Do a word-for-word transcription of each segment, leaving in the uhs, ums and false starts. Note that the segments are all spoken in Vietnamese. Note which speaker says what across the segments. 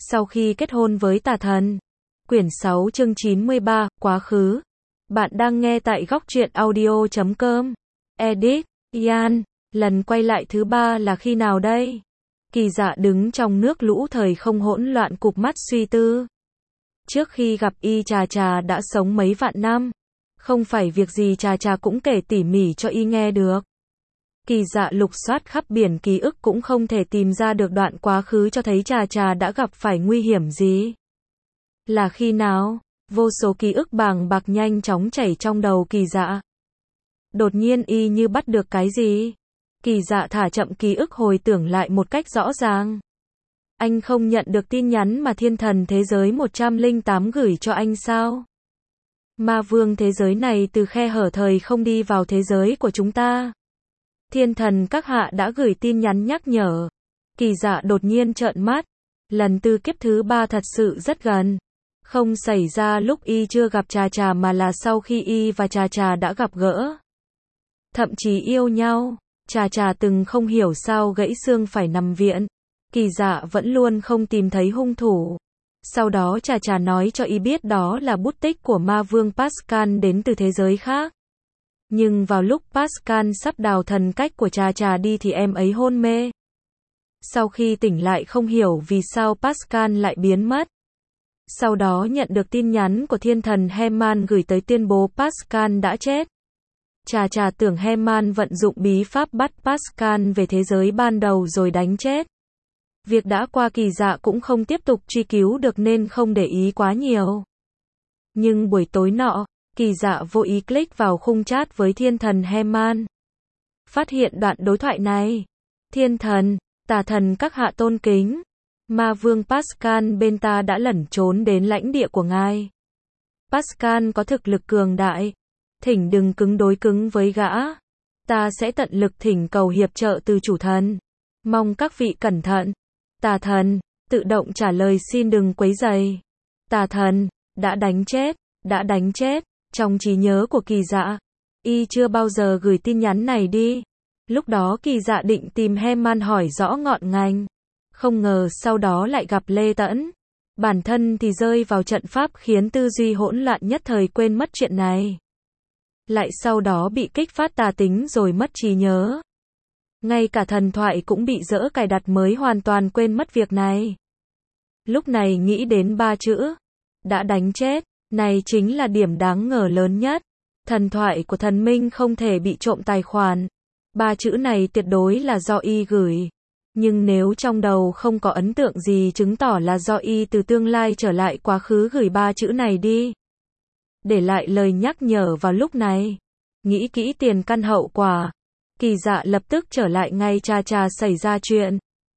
Speaker 1: Sau khi kết hôn với tà thần. Quyển sáu chương chín mươi ba, quá khứ. Bạn đang nghe tại góc truyện audio chấm com. Edit, Ian, lần quay lại thứ ba là khi nào đây? Kỳ Dạ đứng trong nước lũ thời không hỗn loạn cụp mắt suy tư. Trước khi gặp y Trà Trà đã sống mấy vạn năm. Không phải việc gì Trà Trà cũng kể tỉ mỉ cho y nghe được. Kỳ Dạ lục soát khắp biển ký ức cũng không thể tìm ra được đoạn quá khứ cho thấy Trà Trà đã gặp phải nguy hiểm gì. Là khi nào? Vô số ký ức bàng bạc nhanh chóng chảy trong đầu Kỳ Dạ. Đột nhiên y như bắt được cái gì. Kỳ Dạ thả chậm ký ức hồi tưởng lại một cách rõ ràng. Anh không nhận được tin nhắn mà thiên thần thế giới một trăm lẻ tám gửi cho anh sao? Ma vương thế giới này từ khe hở thời không đi vào thế giới của chúng ta. Thiên thần các hạ đã gửi tin nhắn nhắc nhở. Kỳ Dạ đột nhiên trợn mắt. Lần tư kiếp thứ ba thật sự rất gần. Không xảy ra lúc y chưa gặp Trà Trà mà là sau khi y và Trà Trà đã gặp gỡ. Thậm chí yêu nhau. Trà Trà từng không hiểu sao gãy xương phải nằm viện. Kỳ Dạ vẫn luôn không tìm thấy hung thủ. Sau đó Trà Trà nói cho y biết đó là bút tích của ma vương Pascal đến từ thế giới khác. Nhưng vào lúc Pascal sắp đào thần cách của Trà Trà đi thì em ấy hôn mê. Sau khi tỉnh lại không hiểu vì sao Pascal lại biến mất. Sau đó nhận được tin nhắn của thiên thần Heman gửi tới tuyên bố Pascal đã chết. Trà Trà tưởng Heman vận dụng bí pháp bắt Pascal về thế giới ban đầu rồi đánh chết. Việc đã qua Kỳ Dạ cũng không tiếp tục truy cứu được nên không để ý quá nhiều. Nhưng buổi tối nọ, Kỳ Dạ vô ý click vào khung chat với thiên thần Heman. Phát hiện đoạn đối thoại này. Thiên thần, tà thần các hạ tôn kính. Ma vương Pascal bên ta đã lẩn trốn đến lãnh địa của ngài. Pascal có thực lực cường đại. Thỉnh đừng cứng đối cứng với gã. Ta sẽ tận lực thỉnh cầu hiệp trợ từ chủ thần. Mong các vị cẩn thận. Tà thần, tự động trả lời xin đừng quấy rầy. Tà thần, đã đánh chết, đã đánh chết. Trong trí nhớ của Kỳ Dạ, y chưa bao giờ gửi tin nhắn này đi. Lúc đó Kỳ Dạ định tìm Heman hỏi rõ ngọn ngành. Không ngờ sau đó lại gặp Lê Tẫn. Bản thân thì rơi vào trận pháp khiến tư duy hỗn loạn nhất thời quên mất chuyện này. Lại sau đó bị kích phát tà tính rồi mất trí nhớ. Ngay cả thần thoại cũng bị dỡ cài đặt mới hoàn toàn quên mất việc này. Lúc này nghĩ đến ba chữ. Đã đánh chết. Này chính là điểm đáng ngờ lớn nhất. Thần thoại của thần minh không thể bị trộm tài khoản. Ba chữ này tuyệt đối là do y gửi. Nhưng nếu trong đầu không có ấn tượng gì chứng tỏ là do y từ tương lai trở lại quá khứ gửi ba chữ này đi. Để lại lời nhắc nhở vào lúc này. Nghĩ kỹ tiền căn hậu quả. Kỳ Dạ lập tức trở lại ngay Trà Trà xảy ra chuyện.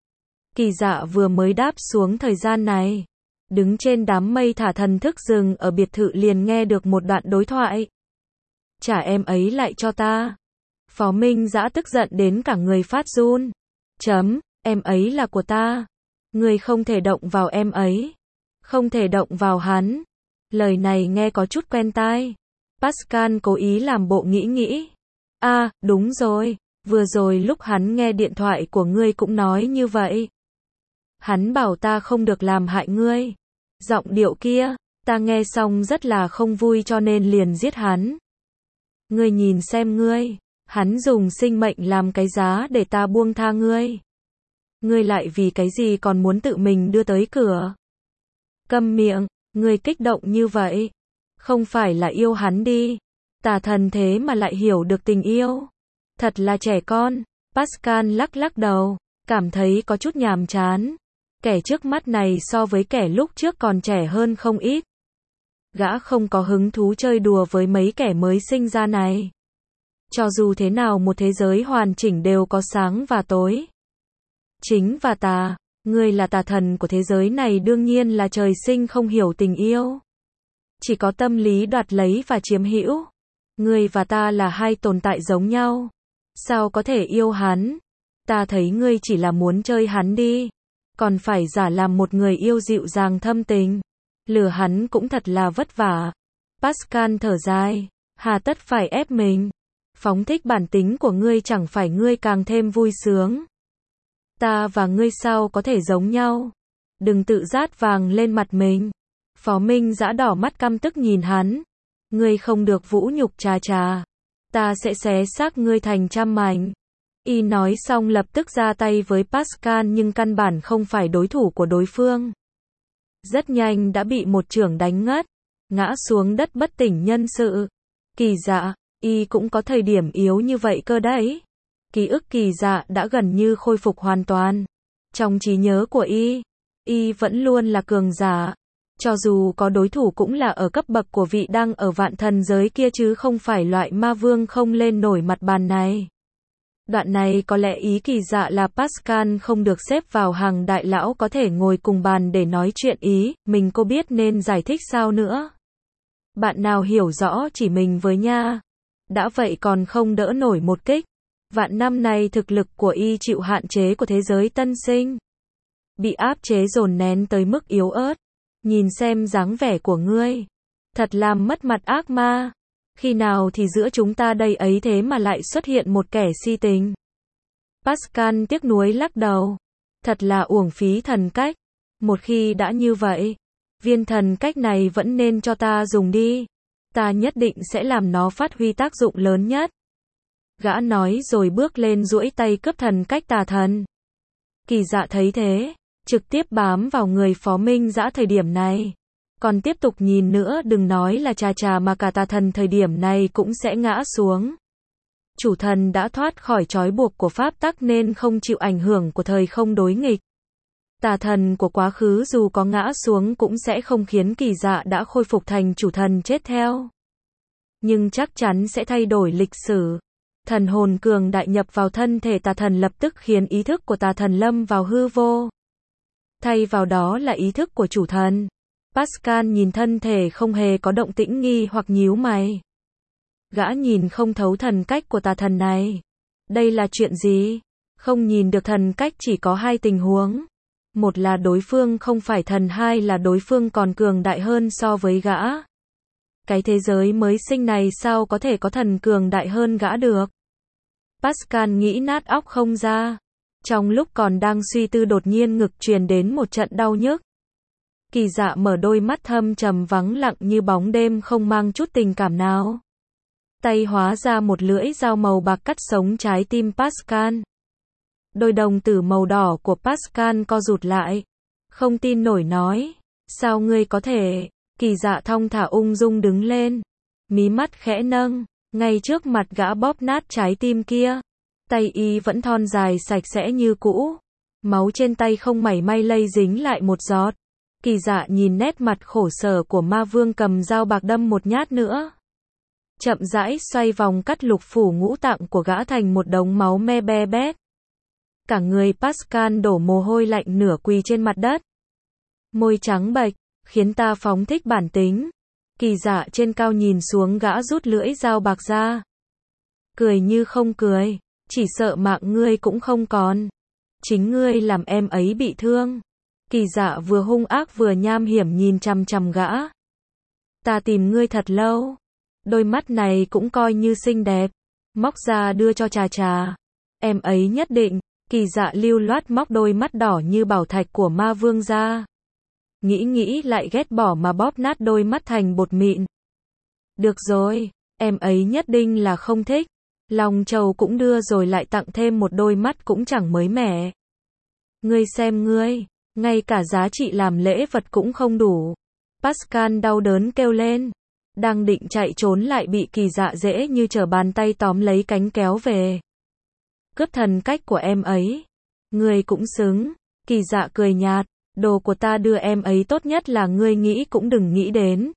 Speaker 1: Kỳ Dạ vừa mới đáp xuống thời gian này. Đứng trên đám mây thả thần thức rừng ở biệt thự liền nghe được một đoạn đối thoại. Trả em ấy lại cho ta. Phó Minh Dã tức giận đến cả người phát run. Chấm, em ấy là của ta. Người không thể động vào em ấy. Không thể động vào hắn. Lời này nghe có chút quen tai. Pascal cố ý làm bộ nghĩ nghĩ. À, đúng rồi. Vừa rồi lúc hắn nghe điện thoại của ngươi cũng nói như vậy. Hắn bảo ta không được làm hại ngươi. Giọng điệu kia, ta nghe xong rất là không vui cho nên liền giết hắn. Ngươi nhìn xem ngươi, hắn dùng sinh mệnh làm cái giá để ta buông tha ngươi. Ngươi lại vì cái gì còn muốn tự mình đưa tới cửa? Câm miệng, ngươi kích động như vậy. Không phải là yêu hắn đi. Tà thần thế mà lại hiểu được tình yêu. Thật là trẻ con. Pascal lắc lắc đầu, cảm thấy có chút nhàm chán. Kẻ trước mắt này so với kẻ lúc trước còn trẻ hơn không ít. Gã không có hứng thú chơi đùa với mấy kẻ mới sinh ra này. Cho dù thế nào một thế giới hoàn chỉnh đều có sáng và tối. Chính và tà, ngươi là tà thần của thế giới này đương nhiên là trời sinh không hiểu tình yêu. Chỉ có tâm lý đoạt lấy và chiếm hữu. Ngươi và ta là hai tồn tại giống nhau. Sao có thể yêu hắn? Ta thấy ngươi chỉ là muốn chơi hắn đi. Còn phải giả làm một người yêu dịu dàng thâm tình. Lừa hắn cũng thật là vất vả. Pascal thở dài. Hà tất phải ép mình. Phóng thích bản tính của ngươi chẳng phải ngươi càng thêm vui sướng. Ta và ngươi sao có thể giống nhau. Đừng tự rát vàng lên mặt mình. Phó Minh Dã đỏ mắt căm tức nhìn hắn. Ngươi không được vũ nhục Trà Trà. Ta sẽ xé xác ngươi thành trăm mảnh. Y nói xong lập tức ra tay với Pascal nhưng căn bản không phải đối thủ của đối phương. Rất nhanh đã bị một chưởng đánh ngất, ngã xuống đất bất tỉnh nhân sự. Kỳ Dạ, Y cũng có thời điểm yếu như vậy cơ đấy. Ký ức Kỳ Dạ đã gần như khôi phục hoàn toàn. Trong trí nhớ của Y, Y vẫn luôn là cường giả. Cho dù có đối thủ cũng là ở cấp bậc của vị đang ở vạn thần giới kia chứ không phải loại ma vương không lên nổi mặt bàn này. Đoạn này có lẽ ý Kỳ Dạ là Pascal không được xếp vào hàng đại lão có thể ngồi cùng bàn để nói chuyện ý, mình cô biết nên giải thích sao nữa. Bạn nào hiểu rõ chỉ mình với nha. Đã vậy còn không đỡ nổi một kích. Vạn năm này thực lực của Y chịu hạn chế của thế giới tân sinh. Bị áp chế dồn nén tới mức yếu ớt. Nhìn xem dáng vẻ của ngươi. Thật làm mất mặt ác ma. Khi nào thì giữa chúng ta đây ấy thế mà lại xuất hiện một kẻ si tình. Pascal tiếc nuối lắc đầu. Thật là uổng phí thần cách. Một khi đã như vậy, viên thần cách này vẫn nên cho ta dùng đi. Ta nhất định sẽ làm nó phát huy tác dụng lớn nhất. Gã nói rồi bước lên duỗi tay cướp thần cách tà thần. Kỳ Dạ thấy thế, trực tiếp bám vào người Phó Minh Dã thời điểm này. Còn tiếp tục nhìn nữa đừng nói là Trà Trà mà cả tà thần thời điểm này cũng sẽ ngã xuống. Chủ thần đã thoát khỏi trói buộc của pháp tắc nên không chịu ảnh hưởng của thời không đối nghịch. Tà thần của quá khứ dù có ngã xuống cũng sẽ không khiến Kỳ Dạ đã khôi phục thành chủ thần chết theo. Nhưng chắc chắn sẽ thay đổi lịch sử. Thần hồn cường đại nhập vào thân thể tà thần lập tức khiến ý thức của tà thần lâm vào hư vô. Thay vào đó là ý thức của chủ thần. Pascal nhìn thân thể không hề có động tĩnh nghi hoặc nhíu mày. Gã nhìn không thấu thần cách của tà thần này. Đây là chuyện gì? Không nhìn được thần cách chỉ có hai tình huống. Một là đối phương không phải thần, hai là đối phương còn cường đại hơn so với gã. Cái thế giới mới sinh này sao có thể có thần cường đại hơn gã được? Pascal nghĩ nát óc không ra. Trong lúc còn đang suy tư đột nhiên ngực truyền đến một trận đau nhức. Kỳ Dạ mở đôi mắt thâm trầm vắng lặng như bóng đêm không mang chút tình cảm nào. Tay hóa ra một lưỡi dao màu bạc cắt sống trái tim Pascal. Đôi đồng tử màu đỏ của Pascal co rụt lại. Không tin nổi nói. Sao ngươi có thể? Kỳ Dạ thong thả ung dung đứng lên. Mí mắt khẽ nâng. Ngay trước mặt gã bóp nát trái tim kia. Tay Y vẫn thon dài sạch sẽ như cũ. Máu trên tay không mảy may lây dính lại một giọt. Kỳ Dạ nhìn nét mặt khổ sở của ma vương cầm dao bạc đâm một nhát nữa. Chậm rãi xoay vòng cắt lục phủ ngũ tạng của gã thành một đống máu me be bét. Cả người Pascal đổ mồ hôi lạnh nửa quỳ trên mặt đất. Môi trắng bệch, khiến ta phóng thích bản tính. Kỳ Dạ trên cao nhìn xuống gã rút lưỡi dao bạc ra. Cười như không cười, chỉ sợ mạng ngươi cũng không còn. Chính ngươi làm em ấy bị thương. Kỳ Dạ vừa hung ác vừa nham hiểm nhìn chằm chằm gã. Ta tìm ngươi thật lâu. Đôi mắt này cũng coi như xinh đẹp. Móc ra đưa cho Trà Trà. Em ấy nhất định. Kỳ Dạ lưu loát móc đôi mắt đỏ như bảo thạch của ma vương ra. Nghĩ nghĩ lại ghét bỏ mà bóp nát đôi mắt thành bột mịn. Được rồi, em ấy nhất định là không thích. Lòng trầu cũng đưa rồi lại tặng thêm một đôi mắt cũng chẳng mới mẻ. Ngươi xem ngươi, ngay cả giá trị làm lễ vật cũng không đủ. Pascal đau đớn kêu lên. Đang định chạy trốn lại bị Kỳ Dạ dễ như trở bàn tay tóm lấy cánh kéo về. Cướp thần cách của em ấy. Ngươi cũng xứng. Kỳ Dạ cười nhạt. Đồ của ta đưa em ấy tốt nhất là ngươi nghĩ cũng đừng nghĩ đến.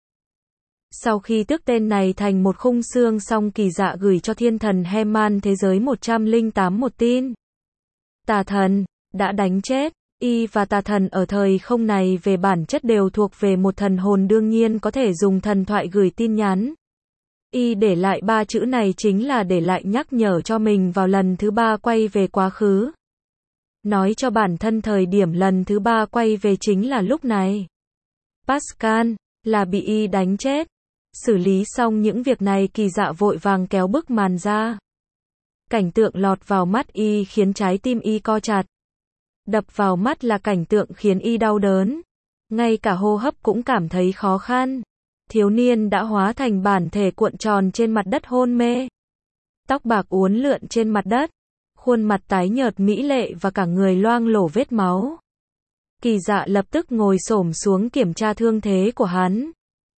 Speaker 1: Sau khi tước tên này thành một khung xương xong Kỳ Dạ gửi cho thiên thần Heman thế giới một trăm lẻ tám một tin. Tà thần, đã đánh chết. Y và tà thần ở thời không này về bản chất đều thuộc về một thần hồn đương nhiên có thể dùng thần thoại gửi tin nhắn. Y để lại ba chữ này chính là để lại nhắc nhở cho mình vào lần thứ ba quay về quá khứ. Nói cho bản thân thời điểm lần thứ ba quay về chính là lúc này. Pascal, là bị Y đánh chết. Xử lý xong những việc này Kỳ Dạ vội vàng kéo bức màn ra. Cảnh tượng lọt vào mắt Y khiến trái tim Y co chặt. Đập vào mắt là cảnh tượng khiến y đau đớn. Ngay cả hô hấp cũng cảm thấy khó khăn. Thiếu niên đã hóa thành bản thể cuộn tròn trên mặt đất hôn mê. Tóc bạc uốn lượn trên mặt đất. Khuôn mặt tái nhợt mỹ lệ và cả người loang lổ vết máu. Kỳ Dạ lập tức ngồi xổm xuống kiểm tra thương thế của hắn.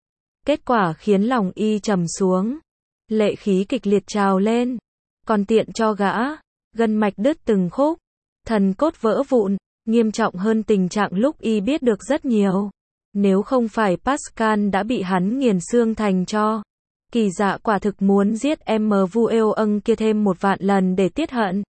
Speaker 1: Kết quả khiến lòng y trầm xuống. Lệ khí kịch liệt trào lên. Còn tiện cho gã. Gân mạch đứt từng khúc. Thần cốt vỡ vụn. Nghiêm trọng hơn tình trạng lúc y biết được rất nhiều. Nếu không phải Pascal đã bị hắn nghiền xương thành tro. Kỳ Dạ quả thực muốn giết em Vu Eo Ân kia thêm một vạn lần để tiết hận.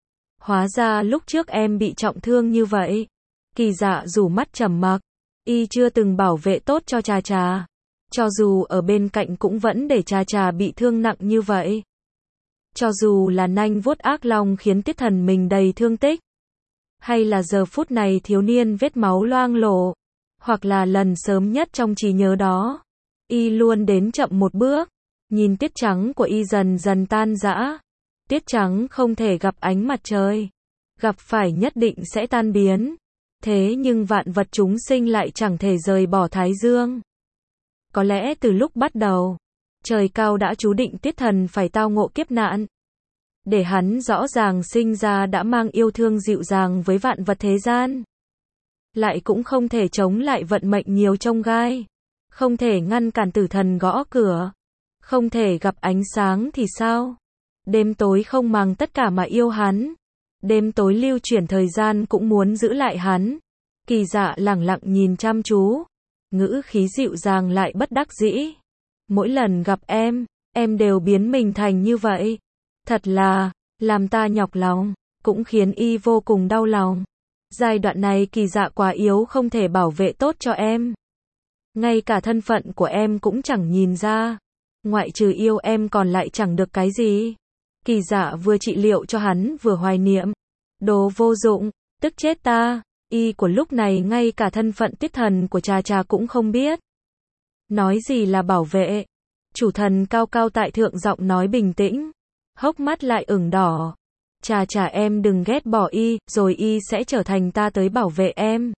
Speaker 1: Hóa ra lúc trước em bị trọng thương như vậy. Kỳ Dạ rủ mắt trầm mặc. Y chưa từng bảo vệ tốt cho Trà Trà. Cho dù ở bên cạnh cũng vẫn để Trà Trà bị thương nặng như vậy. Cho dù là nanh vuốt ác long khiến Tiết Thần mình đầy thương tích. Hay là giờ phút này thiếu niên vết máu loang lổ. Hoặc là lần sớm nhất trong trí nhớ đó. Y luôn đến chậm một bước. Nhìn tiết trắng của y dần dần tan rã. Tiết trắng không thể gặp ánh mặt trời. Gặp phải nhất định sẽ tan biến. Thế nhưng vạn vật chúng sinh lại chẳng thể rời bỏ Thái Dương. Có lẽ từ lúc bắt đầu, trời cao đã chú định Tiết Thần phải tao ngộ kiếp nạn. Để hắn rõ ràng sinh ra đã mang yêu thương dịu dàng với vạn vật thế gian. Lại cũng không thể chống lại vận mệnh nhiều chông gai. Không thể ngăn cản tử thần gõ cửa. Không thể gặp ánh sáng thì sao? Đêm tối không màng tất cả mà yêu hắn. Đêm tối lưu chuyển thời gian cũng muốn giữ lại hắn. Kỳ Dạ lẳng lặng nhìn chăm chú. Ngữ khí dịu dàng lại bất đắc dĩ. Mỗi lần gặp em, em đều biến mình thành như vậy. Thật là, làm ta nhọc lòng, cũng khiến y vô cùng đau lòng. Giai đoạn này Kỳ Dạ quá yếu không thể bảo vệ tốt cho em. Ngay cả thân phận của em cũng chẳng nhìn ra. Ngoại trừ yêu em còn lại chẳng được cái gì. Kỳ Dạ vừa trị liệu cho hắn vừa hoài niệm. Đồ vô dụng, tức chết ta. Y của lúc này ngay cả thân phận Tiết Thần của Trà Trà cũng không biết. Nói gì là bảo vệ. Chủ thần cao cao tại thượng giọng nói bình tĩnh. Hốc mắt lại ửng đỏ. Trà Trà em đừng ghét bỏ y, rồi y sẽ trở thành ta tới bảo vệ em.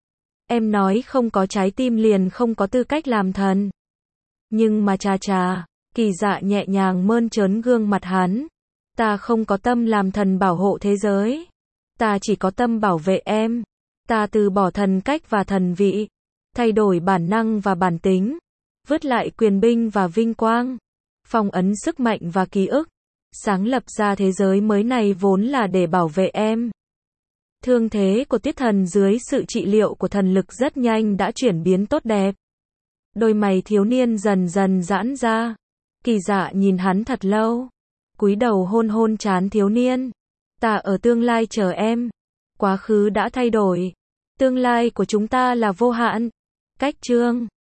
Speaker 1: Em nói không có trái tim liền không có tư cách làm thần. Nhưng mà Trà Trà, Kỳ Dạ nhẹ nhàng mơn trớn gương mặt hắn. Ta không có tâm làm thần bảo hộ thế giới. Ta chỉ có tâm bảo vệ em. Ta từ bỏ thần cách và thần vị. Thay đổi bản năng và bản tính. Vứt lại quyền binh và vinh quang. Phong ấn sức mạnh và ký ức. Sáng lập ra thế giới mới này vốn là để bảo vệ em. Thương thế của Tiết Thần dưới sự trị liệu của thần lực rất nhanh đã chuyển biến tốt đẹp. Đôi mày thiếu niên dần dần giãn ra. Kỳ Dạ nhìn hắn thật lâu. Cúi đầu hôn hôn trán thiếu niên. Ta ở tương lai chờ em. Quá khứ đã thay đổi. Tương lai của chúng ta là vô hạn. Cách chương